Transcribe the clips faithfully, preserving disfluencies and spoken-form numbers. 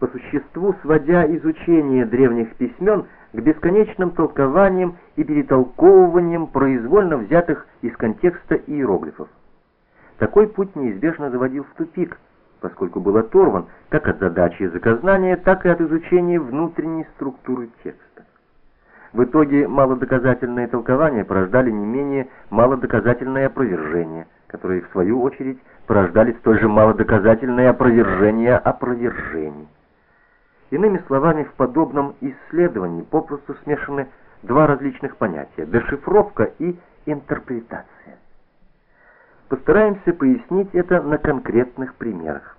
по существу сводя изучение древних письмен к бесконечным толкованиям и перетолковываниям произвольно взятых из контекста иероглифов. Такой путь неизбежно заводил в тупик, поскольку был оторван как от задачи языкознания, так и от изучения внутренней структуры текста. В итоге малодоказательные толкования порождали не менее малодоказательное опровержение, которые в свою очередь порождали столь же малодоказательное опровержение опровержений. Иными словами, в подобном исследовании попросту смешаны два различных понятия – дешифровка и интерпретация. Постараемся пояснить это на конкретных примерах.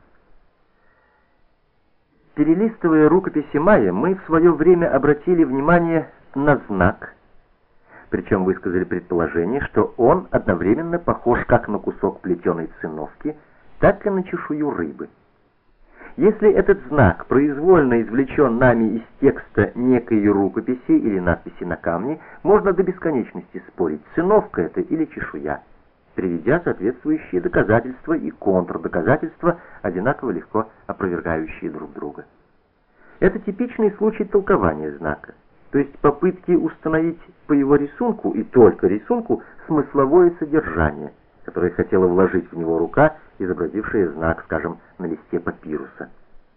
Перелистывая рукописи майя, мы в свое время обратили внимание на знак, причем высказали предположение, что он одновременно похож как на кусок плетеной циновки, так и на чешую рыбы. Если этот знак произвольно извлечен нами из текста некой рукописи или надписи на камне, можно до бесконечности спорить, циновка это или чешуя, приведя соответствующие доказательства и контрдоказательства, одинаково легко опровергающие друг друга. Это типичный случай толкования знака, то есть попытки установить по его рисунку и только рисунку смысловое содержание, которое хотела вложить в него рука, изобразившая знак, скажем, на листе папируса.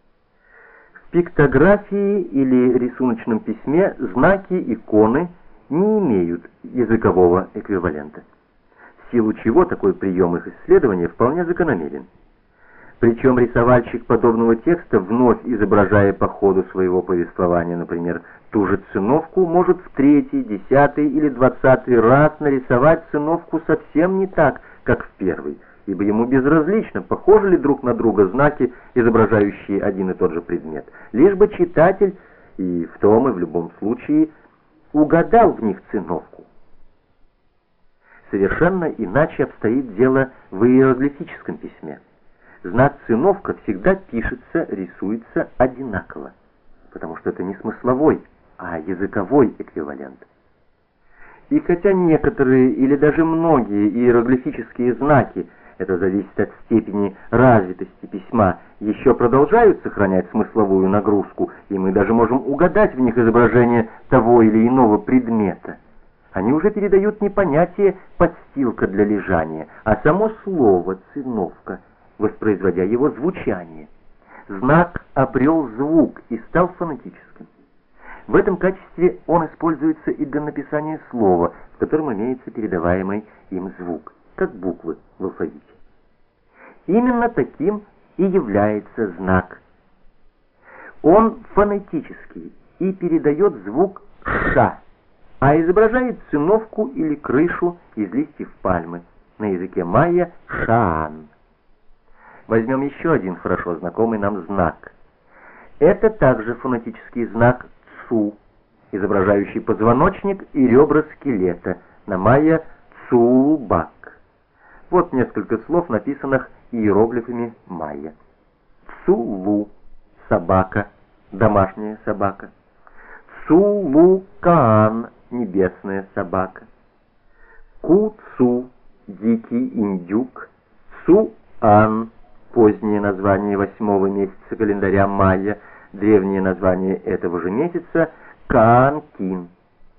В пиктографии или рисуночном письме знаки, иконы не имеют языкового эквивалента, в силу чего такой прием их исследования вполне закономерен. Причем рисовальщик подобного текста, вновь изображая по ходу своего повествования, например, ту же циновку, может в третий, десятый или двадцатый раз нарисовать циновку совсем не так, как в первый, ибо ему безразлично, похожи ли друг на друга знаки, изображающие один и тот же предмет, лишь бы читатель и в том и в любом случае угадал в них циновку. Совершенно иначе обстоит дело в иероглифическом письме. Знак циновка всегда пишется, рисуется одинаково, потому что это не смысловой, а языковой эквивалент. И хотя некоторые или даже многие иероглифические знаки, это зависит от степени развитости письма, еще продолжают сохранять смысловую нагрузку, и мы даже можем угадать в них изображение того или иного предмета, они уже передают не понятие «подстилка для лежания», а само слово «циновка», воспроизводя его звучание. Знак обрел звук и стал фонетическим. В этом качестве он используется и для написания слова, в котором имеется передаваемый им звук, как буквы в алфавите. Именно таким и является знак. Он фонетический и передает звук «ша», а изображает циновку или крышу из листьев пальмы, на языке майя «шаан». Возьмем еще один хорошо знакомый нам знак. Это также фонетический знак «цу», изображающий позвоночник и ребра скелета, на майя «цулбак». Вот несколько слов, написанных иероглифами майя. «Цулу» — собака, домашняя собака. «Цулукаан» — небесная собака. «Куцу» — дикий индюк. «Цуан» — позднее название восьмого месяца календаря майя, древнее название этого же месяца — Каанкин.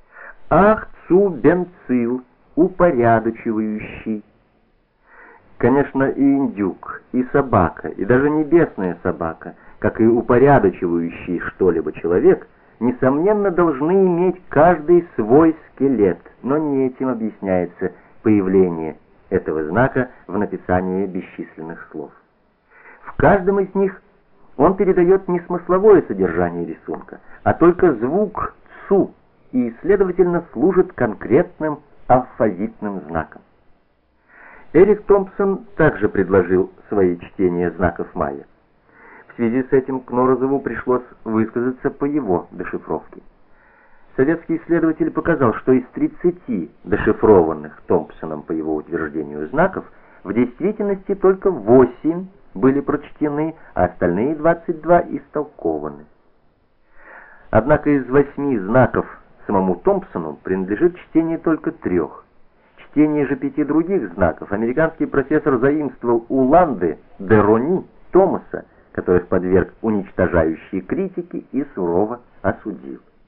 Ахцу-бенцил — упорядочивающий. Конечно, и индюк, и собака, и даже небесная собака, как и упорядочивающий что-либо человек, несомненно, должны иметь каждый свой скелет, но не этим объясняется появление этого знака в написании бесчисленных слов. В каждом из них он передает не смысловое содержание рисунка, а только звук «цу» и, следовательно, служит конкретным алфавитным знаком. Эрик Томпсон также предложил свои чтения знаков майя. В связи с этим Кнорозову пришлось высказаться по его дешифровке. Советский исследователь показал, что из тридцати дешифрованных Томпсоном по его утверждению знаков в действительности только восемь были прочтены, а остальные двадцать два истолкованы. Однако из восьми знаков самому Томпсону принадлежит чтение только трех. Чтение же пяти других знаков американский профессор заимствовал у Ланды, де Рони, Томаса, которых подверг уничтожающей критике и сурово осудил.